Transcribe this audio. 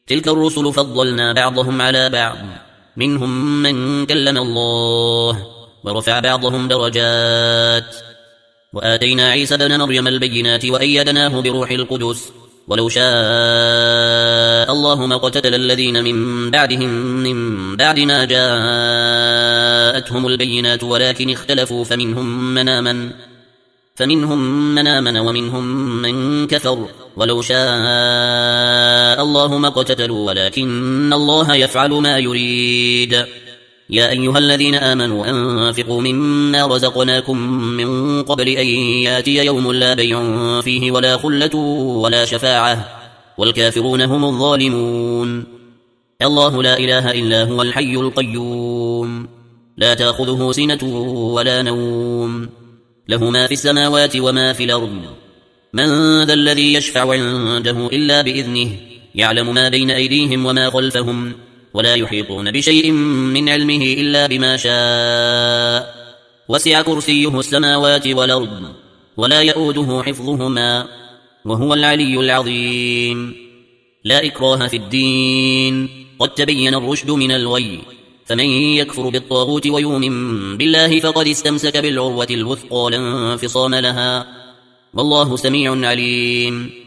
تلك الرسل فضلنا بعضهم على بعض، منهم من كلم الله ورفع بعضهم درجات، وآتينا عيسى بن مريم البينات وأيدناه بروح القدس، ولو شاء الله ما اقتتل الذين من بعدهم من بعد ما جاءتهم البينات ولكن اختلفوا فمنهم من آمن ومنهم من كفر، ولو شاء الله ما اقتتلوا ولكن الله يفعل ما يريد. يا أيها الذين آمنوا أنفقوا مما رزقناكم من قبل أن يأتي يوم لا بيع فيه ولا خلة ولا شفاعة والكافرون هم الظالمون. الله لا إله إلا هو الحي القيوم، لا تأخذه سنة ولا نوم، له ما في السماوات وما في الأرض. من ذا الذي يشفع عنده إلا بإذنه، يعلم ما بين أيديهم وما خلفهم، ولا يحيطون بشيء من علمه إلا بما شاء، وسع كرسيه السماوات والأرض ولا يؤوده حفظهما وهو العلي العظيم. لا إكراه في الدين، قد تبين الرشد من الغي، فمن يكفر بالطاغوت ويؤمن بالله فقد استمسك بالعروة الوثقى لا انفصام لها، والله سميع عليم.